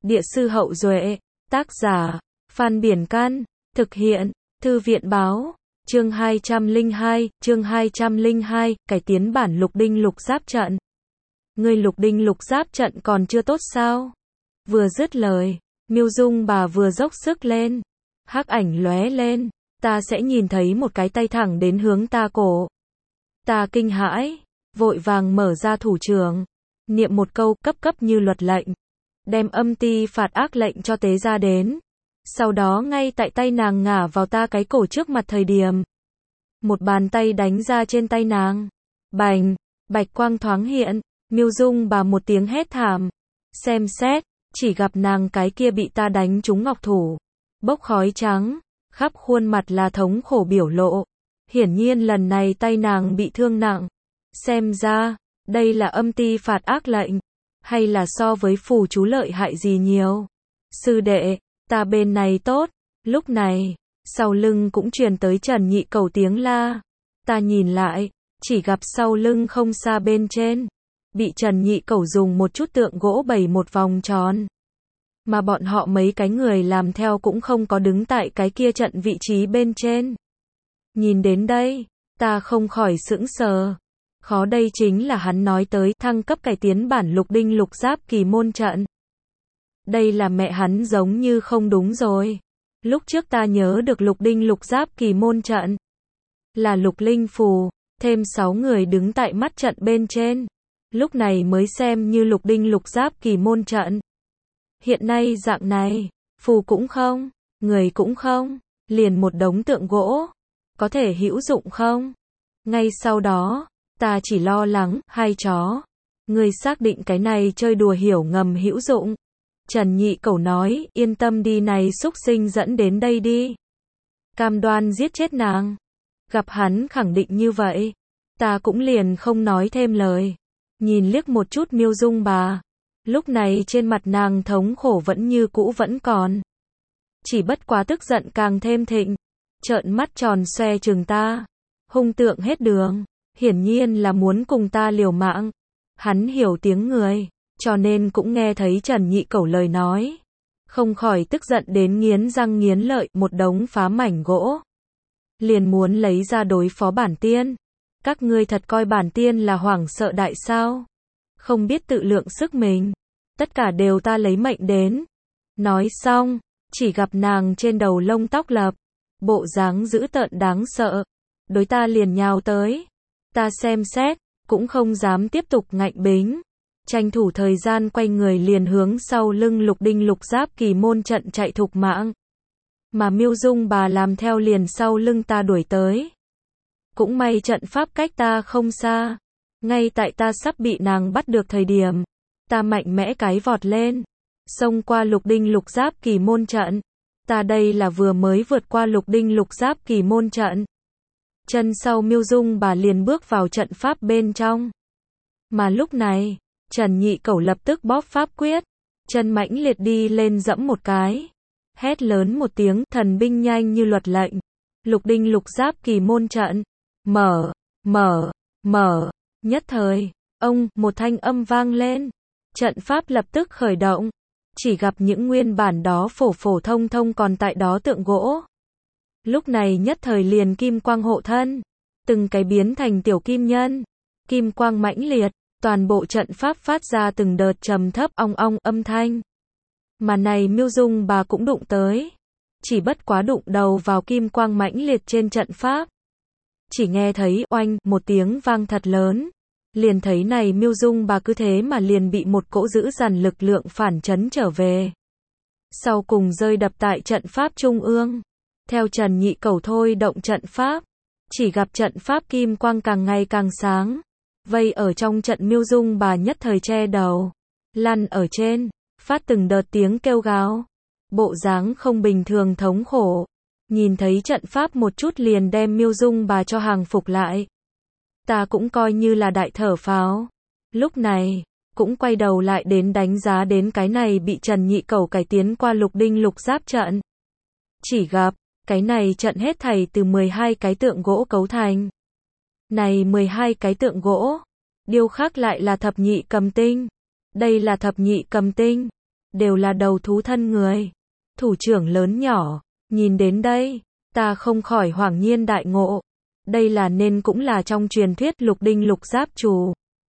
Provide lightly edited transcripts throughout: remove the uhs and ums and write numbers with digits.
Địa sư Hậu Duệ, tác giả, Phan Biển Can, thực hiện, Thư viện Báo, chương 202, cải tiến bản Lục Đinh Lục Giáp trận. Ngươi Lục Đinh Lục Giáp trận còn chưa tốt sao? Vừa dứt lời, Miêu Dung bà vừa dốc sức lên, hắc ảnh lóe lên, ta sẽ nhìn thấy một cái tay thẳng đến hướng ta cổ. Ta kinh hãi, vội vàng mở ra thủ trưởng, niệm một câu cấp như luật lệnh, đem âm ti phạt ác lệnh cho tế ra đến. Sau đó ngay tại tay nàng ngả vào ta cái cổ trước mặt thời điểm, một bàn tay đánh ra trên tay nàng. Bành, bạch quang thoáng hiện, Miêu Dung bà một tiếng hét thảm. Xem xét, chỉ gặp nàng cái kia bị ta đánh trúng ngọc thủ, bốc khói trắng, khắp khuôn mặt là thống khổ biểu lộ. Hiển nhiên lần này tay nàng bị thương nặng. Xem ra, đây là âm ti phạt ác lệnh, hay là so với phù chú lợi hại gì nhiều. Sư đệ, ta bên này tốt. Lúc này, sau lưng cũng truyền tới Trần Nhị Cẩu tiếng la. Ta nhìn lại, chỉ gặp sau lưng không xa bên trên, bị Trần Nhị Cẩu dùng một chút tượng gỗ bày một vòng tròn. Mà bọn họ mấy cái người làm theo cũng không có đứng tại cái kia trận vị trí bên trên. Nhìn đến đây, ta không khỏi sững sờ. Khó đây chính là hắn nói tới thăng cấp cải tiến bản Lục Đinh Lục Giáp kỳ môn trận. Đây là mẹ hắn giống như không đúng rồi. Lúc trước ta nhớ được Lục Đinh Lục Giáp kỳ môn trận là Lục Linh Phù, thêm 6 người đứng tại mắt trận bên trên. Lúc này mới xem như Lục Đinh Lục Giáp kỳ môn trận. Hiện nay dạng này, phù cũng không, người cũng không, liền một đống tượng gỗ, có thể hữu dụng không? Ngay sau đó, ta chỉ lo lắng, hai chó, ngươi xác định cái này chơi đùa hiểu ngầm hữu dụng. Trần Nhị Cẩu nói, yên tâm đi, này xúc sinh dẫn đến đây đi, cam đoan giết chết nàng. Gặp hắn khẳng định như vậy, ta cũng liền không nói thêm lời, nhìn liếc một chút Miêu Dung bà. Lúc này trên mặt nàng thống khổ vẫn như cũ vẫn còn, chỉ bất quá tức giận càng thêm thịnh, trợn mắt tròn xoe trừng ta, hung tượng hết đường, hiển nhiên là muốn cùng ta liều mạng. Hắn hiểu tiếng người, cho nên cũng nghe thấy Trần Nhị Cẩu lời nói, không khỏi tức giận đến nghiến răng nghiến lợi, một đống phá mảnh gỗ, liền muốn lấy ra đối phó bản tiên. Các ngươi thật coi bản tiên là hoảng sợ đại sao? Không biết tự lượng sức mình, tất cả đều ta lấy mệnh đến. Nói xong, chỉ gặp nàng trên đầu lông tóc lập, bộ dáng dữ tợn đáng sợ, đối ta liền nhào tới. Ta xem xét, cũng không dám tiếp tục ngạnh bính, tranh thủ thời gian quay người liền hướng sau lưng Lục Đinh Lục Giáp kỳ môn trận chạy thục mạng. Mà Miêu Dung bà làm theo liền sau lưng ta đuổi tới. Cũng may trận pháp cách ta không xa, ngay tại ta sắp bị nàng bắt được thời điểm, ta mạnh mẽ cái vọt lên, xông qua Lục Đinh Lục Giáp kỳ môn trận. Ta đây là vừa mới vượt qua Lục Đinh Lục Giáp kỳ môn trận. Chân sau Miêu Dung bà liền bước vào trận pháp bên trong. Mà lúc này, Trần Nhị Cẩu lập tức bóp pháp quyết, chân mãnh liệt đi lên dẫm một cái, hét lớn một tiếng, thần binh nhanh như luật lệnh. Lục Đinh Lục Giáp kỳ môn trận, mở, nhất thời, một thanh âm vang lên, trận pháp lập tức khởi động, chỉ gặp những nguyên bản đó phổ thông còn tại đó tượng gỗ. Lúc này nhất thời liền kim quang hộ thân, từng cái biến thành tiểu kim nhân, kim quang mãnh liệt, toàn bộ trận pháp phát ra từng đợt trầm thấp ong ong âm thanh. Mà này Miêu Dung bà cũng đụng tới, chỉ bất quá đụng đầu vào kim quang mãnh liệt trên trận pháp. Chỉ nghe thấy oanh một tiếng vang thật lớn, liền thấy này Miêu Dung bà cứ thế mà liền bị một cỗ dữ dằn lực lượng phản chấn trở về. Sau cùng rơi đập tại trận pháp trung ương. Theo Trần Nhị Cẩu thôi động trận pháp, chỉ gặp trận pháp kim quang càng ngày càng sáng, vây ở trong trận Miêu Dung bà nhất thời che đầu, lăn ở trên, phát từng đợt tiếng kêu gào, bộ dáng không bình thường thống khổ. Nhìn thấy trận pháp một chút liền đem Miêu Dung bà cho hàng phục lại. Ta cũng coi như là đại thở phào. Lúc này, cũng quay đầu lại đến đánh giá đến cái này bị Trần Nhị Cẩu cải tiến qua Lục Đinh Lục Giáp trận. Chỉ gặp, cái này trận hết thảy từ 12 cái tượng gỗ cấu thành. Này 12 cái tượng gỗ, điêu khắc lại là thập nhị cầm tinh. Đây là thập nhị cầm tinh. đều là đầu thú thân người. Thủ trưởng lớn nhỏ, nhìn đến đây, ta không khỏi hoảng nhiên đại ngộ. Đây là nên cũng là trong truyền thuyết lục đinh lục giáp trù.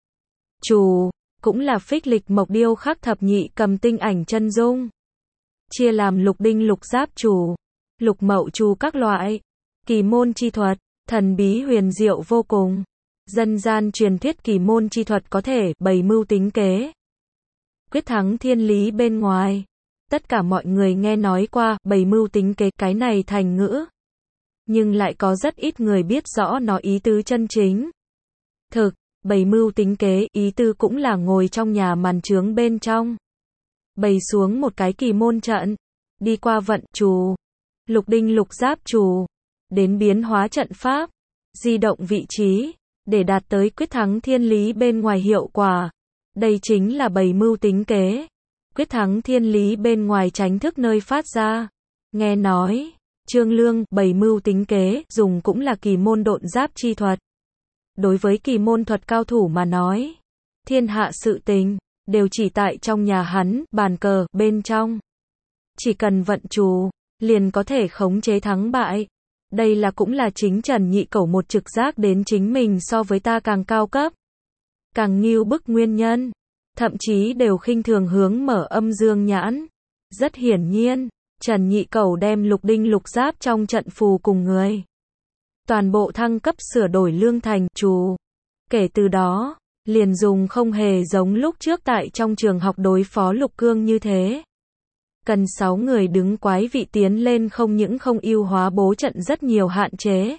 Trù, cũng là phích lịch mộc điêu khắc thập nhị cầm tinh ảnh chân dung. Chia làm lục đinh lục giáp trù, lục mậu trù các loại. Kỳ môn chi thuật, thần bí huyền diệu vô cùng. Dân gian truyền thuyết kỳ môn chi thuật có thể bày mưu tính kế, quyết thắng thiên lý bên ngoài. Tất cả mọi người nghe nói qua bày mưu tính kế cái này thành ngữ, nhưng lại có rất ít người biết rõ nó ý tứ chân chính. Thực, bày mưu tính kế ý tứ cũng là ngồi trong nhà màn trướng bên trong, bày xuống một cái kỳ môn trận, đi qua vận trù, lục đinh lục giáp trù, đến biến hóa trận pháp, di động vị trí, để đạt tới quyết thắng thiên lý bên ngoài hiệu quả. Đây chính là bày mưu tính kế, quyết thắng thiên lý bên ngoài tránh thức nơi phát ra. Nghe nói, Trương Lương bày mưu tính kế dùng cũng là kỳ môn độn giáp chi thuật. Đối với kỳ môn thuật cao thủ mà nói, thiên hạ sự tình đều chỉ tại trong nhà hắn, bàn cờ bên trong. Chỉ cần vận trù, liền có thể khống chế thắng bại. Đây là cũng là chính Trần Nhị Cẩu một trực giác đến chính mình so với ta càng cao cấp, càng ngưu bức nguyên nhân, thậm chí đều khinh thường hướng mở âm dương nhãn. Rất hiển nhiên, Trần Nhị Cẩu đem lục đinh lục giáp trong trận phù cùng người toàn bộ thăng cấp sửa đổi lương thành trù. Kể từ đó, liền dùng không hề giống lúc trước tại trong trường học đối phó Lục Cương như thế. Cần 6 người đứng quái vị tiến lên không những không ưu hóa bố trận rất nhiều hạn chế.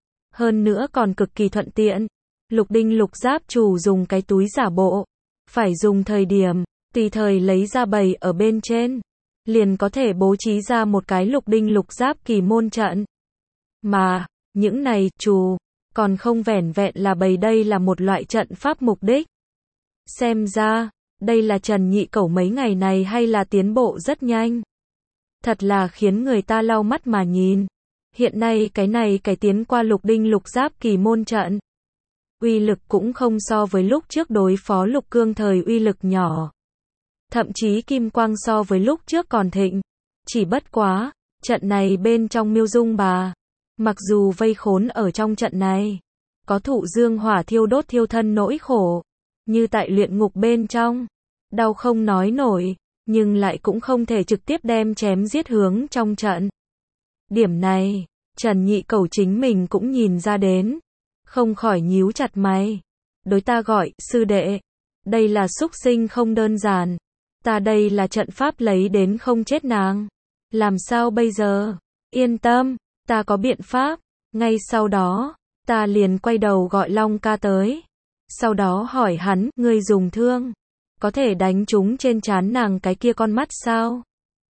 Hơn nữa còn cực kỳ thuận tiện. Lục đinh lục giáp trù dùng cái túi giả bộ. Phải dùng thời điểm, tùy thời lấy ra bày ở bên trên. Liền có thể bố trí ra một cái lục đinh lục giáp kỳ môn trận. Mà, những này, trù, còn không vẻn vẹn là bày, đây là một loại trận pháp mục đích. Xem ra, đây là Trần Nhị Cẩu mấy ngày này hay là tiến bộ rất nhanh. Thật là khiến người ta lau mắt mà nhìn. Hiện nay cái này cải tiến qua lục đinh lục giáp kỳ môn trận. Uy lực cũng không so với lúc trước đối phó Lục Cương thời uy lực nhỏ. Thậm chí kim quang so với lúc trước còn thịnh. Chỉ bất quá, trận này bên trong Miêu Dung Bà, mặc dù vây khốn ở trong trận này, có thụ dương hỏa thiêu đốt thiêu thân nỗi khổ, như tại luyện ngục bên trong, đau không nói nổi, nhưng lại cũng không thể trực tiếp đem chém giết hướng trong trận. Điểm này, Trần Nhị Cẩu chính mình cũng nhìn ra đến, không khỏi nhíu chặt mày. Đối ta gọi, sư đệ, đây là súc sinh không đơn giản, ta đây là trận pháp lấy đến không chết nàng. Làm sao bây giờ? Yên tâm, ta có biện pháp. Ngay sau đó, ta liền quay đầu gọi Long ca tới. Sau đó hỏi hắn, ngươi dùng thương, có thể đánh trúng trên trán nàng cái kia con mắt sao?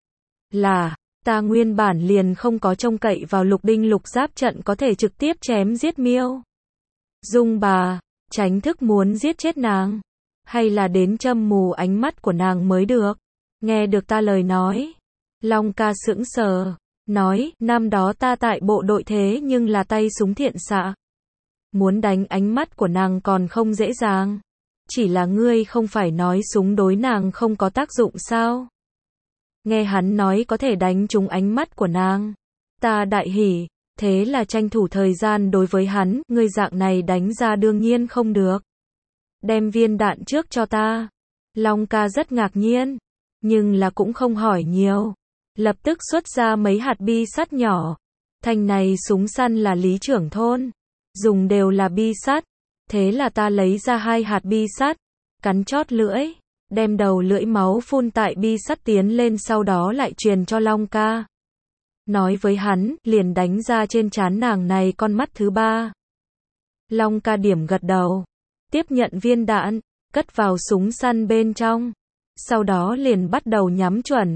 Là, ta nguyên bản liền không có trông cậy vào lục đinh lục giáp trận có thể trực tiếp chém giết Miêu Dung Bà, tránh thức muốn giết chết nàng, hay là đến châm mù ánh mắt của nàng mới được. Nghe được ta lời nói, Long ca sững sờ, nói, năm đó ta tại bộ đội thế nhưng là tay súng thiện xạ. Muốn đánh ánh mắt của nàng còn không dễ dàng. Chỉ là ngươi không phải nói súng đối nàng không có tác dụng sao? Nghe hắn nói có thể đánh trúng ánh mắt của nàng, ta đại hỉ, thế là tranh thủ thời gian đối với hắn, ngươi dạng này đánh ra đương nhiên không được. Đem viên đạn trước cho ta. Long ca rất ngạc nhiên, nhưng là cũng không hỏi nhiều. Lập tức xuất ra mấy hạt bi sắt nhỏ. Thanh này súng săn là lý trưởng thôn, dùng đều là bi sắt. Thế là ta lấy ra 2 hạt bi sắt, cắn chót lưỡi, đem đầu lưỡi máu phun tại bi sắt tiến lên, sau đó lại truyền cho Long ca. Nói với hắn, liền đánh ra trên trán nàng này con mắt thứ 3. Long ca điểm gật đầu, tiếp nhận viên đạn, cất vào súng săn bên trong. Sau đó liền bắt đầu nhắm chuẩn.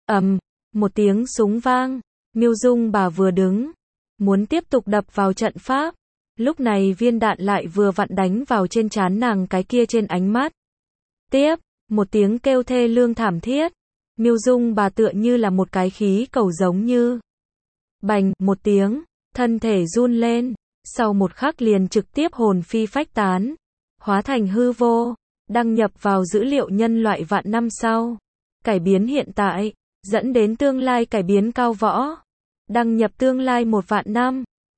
Một tiếng súng vang, Miêu Dung Bà vừa đứng, muốn tiếp tục đập vào trận pháp. Lúc này viên đạn lại vừa vặn đánh vào trên trán nàng cái kia trên ánh mắt. Tiếp, một tiếng kêu thê lương thảm thiết. Miêu Dung Bà tựa như là một cái khí cầu giống như. Bành, một tiếng, thân thể run lên, sau một khắc liền trực tiếp hồn phi phách tán, hóa thành hư vô, đăng nhập vào dữ liệu nhân loại vạn năm sau. cải biến hiện tại, dẫn đến tương lai cải biến cao võ. Đăng nhập tương lai 1 vạn năm.